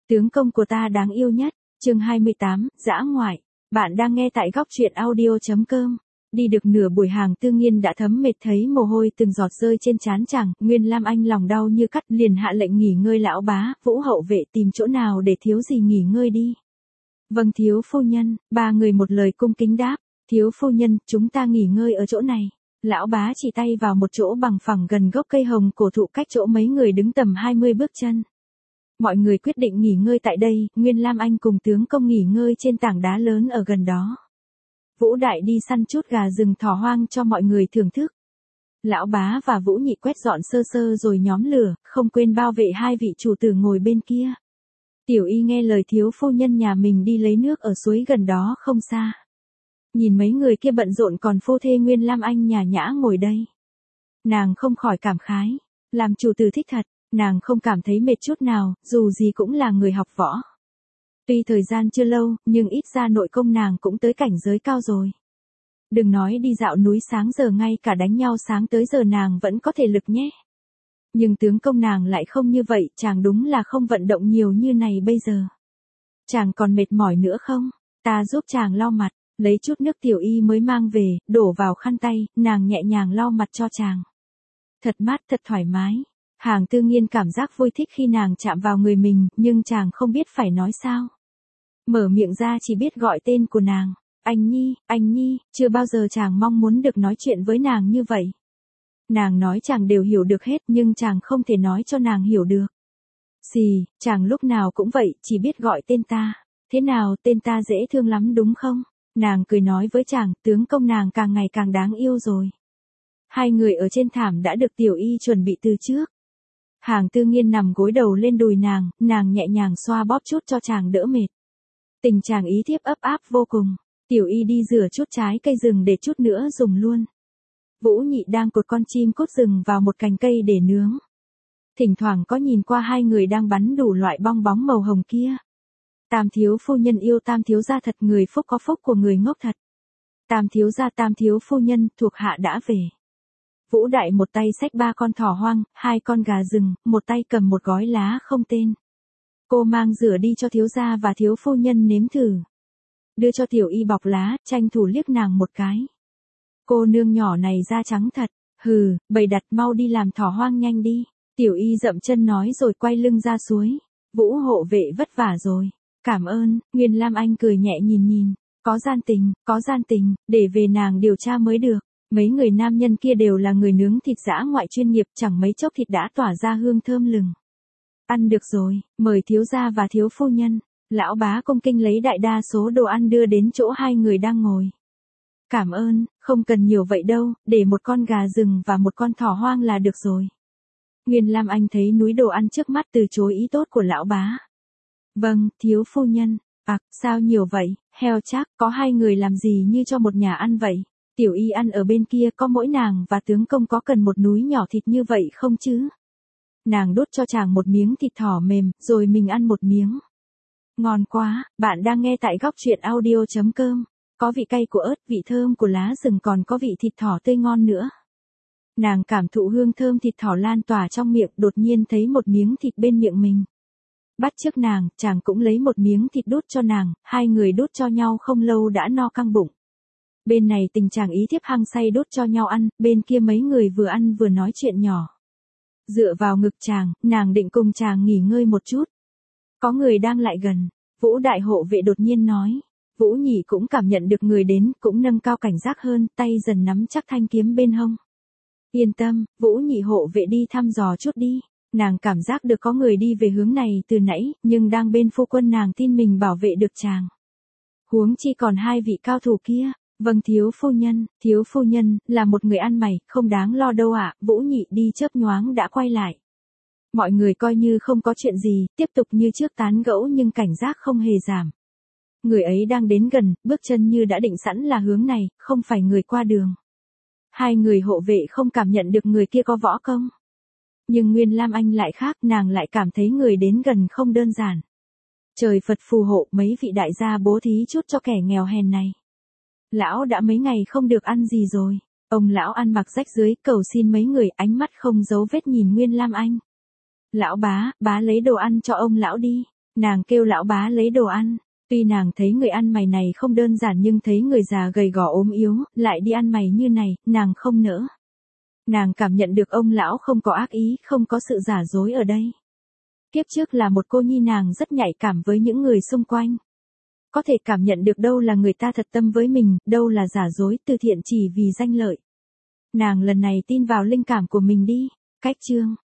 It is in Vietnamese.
Tướng công của ta đáng yêu nhất, chương 28, dã ngoại. Bạn đang nghe tại góc truyện audio.com. Đi được nửa buổi Hàng Tư Nghiên đã thấm mệt thấy mồ hôi từng giọt rơi trên trán chàng, Nguyên Lam Anh lòng đau như cắt liền hạ lệnh nghỉ ngơi lão bá, Vũ hậu vệ tìm chỗ nào để thiếu gì nghỉ ngơi đi. Vâng thiếu phu nhân, ba người một lời cung kính đáp, thiếu phu nhân, chúng ta nghỉ ngơi ở chỗ này. Lão bá chỉ tay vào một chỗ bằng phẳng gần gốc cây hồng cổ thụ cách chỗ mấy người đứng tầm 20 bước chân. Mọi người quyết định nghỉ ngơi tại đây, Nguyên Lam Anh cùng tướng công nghỉ ngơi trên tảng đá lớn ở gần đó. Vũ Đại đi săn chút gà rừng thỏ hoang cho mọi người thưởng thức. Lão bá và Vũ Nhị quét dọn sơ sơ rồi nhóm lửa, không quên bao vệ hai vị chủ tử ngồi bên kia. Tiểu Y nghe lời thiếu phu nhân nhà mình đi lấy nước ở suối gần đó không xa. Nhìn mấy người kia bận rộn còn phu thê Nguyên Lam Anh nhả nhã ngồi đây. Nàng không khỏi cảm khái, làm chủ tử thích thật, nàng không cảm thấy mệt chút nào, dù gì cũng là người học võ. Tuy thời gian chưa lâu, nhưng ít ra nội công nàng cũng tới cảnh giới cao rồi. Đừng nói đi dạo núi sáng giờ ngay cả đánh nhau sáng tới giờ nàng vẫn có thể lực nhé. Nhưng tướng công nàng lại không như vậy, chàng đúng là không vận động nhiều như này bây giờ. Chàng còn mệt mỏi nữa không? Ta giúp chàng lau mặt, lấy chút nước Tiểu Y mới mang về, đổ vào khăn tay, nàng nhẹ nhàng lau mặt cho chàng. Thật mát thật thoải mái. Hàng Tư Nghiên cảm giác vui thích khi nàng chạm vào người mình, nhưng chàng không biết phải nói sao. Mở miệng ra chỉ biết gọi tên của nàng. Anh Nhi, chưa bao giờ chàng mong muốn được nói chuyện với nàng như vậy. Nàng nói chàng đều hiểu được hết nhưng chàng không thể nói cho nàng hiểu được. Xì, chàng lúc nào cũng vậy, chỉ biết gọi tên ta. Thế nào, tên ta dễ thương lắm đúng không? Nàng cười nói với chàng, tướng công nàng càng ngày càng đáng yêu rồi. Hai người ở trên thảm đã được Tiểu Y chuẩn bị từ trước. Hàng Tư Nghiên nằm gối đầu lên đùi nàng nhẹ nhàng xoa bóp chút cho chàng đỡ mệt. Tình chàng ý thiếp ấp áp vô cùng. Tiểu Y đi rửa chút trái cây rừng để chút nữa dùng luôn. Vũ Nhị đang cột con chim cốt rừng vào một cành cây để nướng. Thỉnh thoảng có nhìn qua hai người đang bắn đủ loại bong bóng màu hồng kia. Tam thiếu phu nhân yêu tam thiếu gia thật, người phúc có phúc của người ngốc thật. Tam thiếu phu nhân, thuộc hạ đã về. Vũ Đại một tay xách 3 con thỏ hoang, 2 con gà rừng, một tay cầm một gói lá không tên. Cô mang rửa đi cho thiếu gia và thiếu phu nhân nếm thử. Đưa cho Tiểu Y bọc lá, tranh thủ liếc nàng một cái. Cô nương nhỏ này da trắng thật, hừ, bày đặt mau đi làm thỏ hoang nhanh đi. Tiểu Y dậm chân nói rồi quay lưng ra suối. Vũ hộ vệ vất vả rồi. Cảm ơn, Nguyên Lam Anh cười nhẹ nhìn. Có gian tình, để về nàng điều tra mới được. Mấy người nam nhân kia đều là người nướng thịt dã ngoại chuyên nghiệp, chẳng mấy chốc thịt đã tỏa ra hương thơm lừng. Ăn được rồi, mời thiếu gia và thiếu phu nhân. Lão bá cung kinh lấy đại đa số đồ ăn đưa đến chỗ hai người đang ngồi. Cảm ơn, không cần nhiều vậy đâu, để một con gà rừng và một con thỏ hoang là được rồi. Nguyên Lam Anh thấy núi đồ ăn trước mắt từ chối ý tốt của lão bá. Vâng, thiếu phu nhân. Sao nhiều vậy, heo chắc, có hai người làm gì như cho một nhà ăn vậy? Tiểu Y ăn ở bên kia, có mỗi nàng và tướng công có cần một núi nhỏ thịt như vậy không chứ? Nàng đút cho chàng một miếng thịt thỏ mềm, rồi mình ăn một miếng. Ngon quá, bạn đang nghe tại góc truyện audio.com. Có vị cay của ớt, vị thơm của lá rừng còn có vị thịt thỏ tươi ngon nữa. Nàng cảm thụ hương thơm thịt thỏ lan tỏa trong miệng, đột nhiên thấy một miếng thịt bên miệng mình. Bắt chước nàng, chàng cũng lấy một miếng thịt đút cho nàng, hai người đút cho nhau không lâu đã no căng bụng. Bên này tình chàng ý thiếp hăng say đút cho nhau ăn, bên kia mấy người vừa ăn vừa nói chuyện nhỏ. Dựa vào ngực chàng, nàng định cùng chàng nghỉ ngơi một chút. Có người đang lại gần, Vũ Đại hộ vệ đột nhiên nói. Vũ Nhị cũng cảm nhận được người đến, cũng nâng cao cảnh giác hơn, tay dần nắm chắc thanh kiếm bên hông. Yên tâm, Vũ Nhị hộ vệ đi thăm dò chút đi. Nàng cảm giác được có người đi về hướng này từ nãy, nhưng đang bên phu quân nàng tin mình bảo vệ được chàng. Huống chi còn hai vị cao thủ kia. Vâng thiếu phu nhân, là một người ăn mày, không đáng lo đâu ạ. Vũ Nhị đi chớp nhoáng đã quay lại. Mọi người coi như không có chuyện gì, tiếp tục như trước tán gẫu nhưng cảnh giác không hề giảm. Người ấy đang đến gần, bước chân như đã định sẵn là hướng này, không phải người qua đường. Hai người hộ vệ không cảm nhận được người kia có võ công. Nhưng Nguyên Lam Anh lại khác, nàng lại cảm thấy người đến gần không đơn giản. Trời Phật phù hộ, mấy vị đại gia bố thí chút cho kẻ nghèo hèn này. Lão đã mấy ngày không được ăn gì rồi. Ông lão ăn mặc rách rưới, cầu xin mấy người, ánh mắt không giấu vết nhìn Nguyên Lam Anh. Lão bá lấy đồ ăn cho ông lão đi. Nàng kêu lão bá lấy đồ ăn. Tuy nàng thấy người ăn mày này không đơn giản nhưng thấy người già gầy gò ốm yếu, lại đi ăn mày như này, nàng không nỡ. Nàng cảm nhận được ông lão không có ác ý, không có sự giả dối ở đây. Kiếp trước là một cô nhi nàng rất nhạy cảm với những người xung quanh. Có thể cảm nhận được đâu là người ta thật tâm với mình, đâu là giả dối từ thiện chỉ vì danh lợi. Nàng lần này tin vào linh cảm của mình đi. Cách chương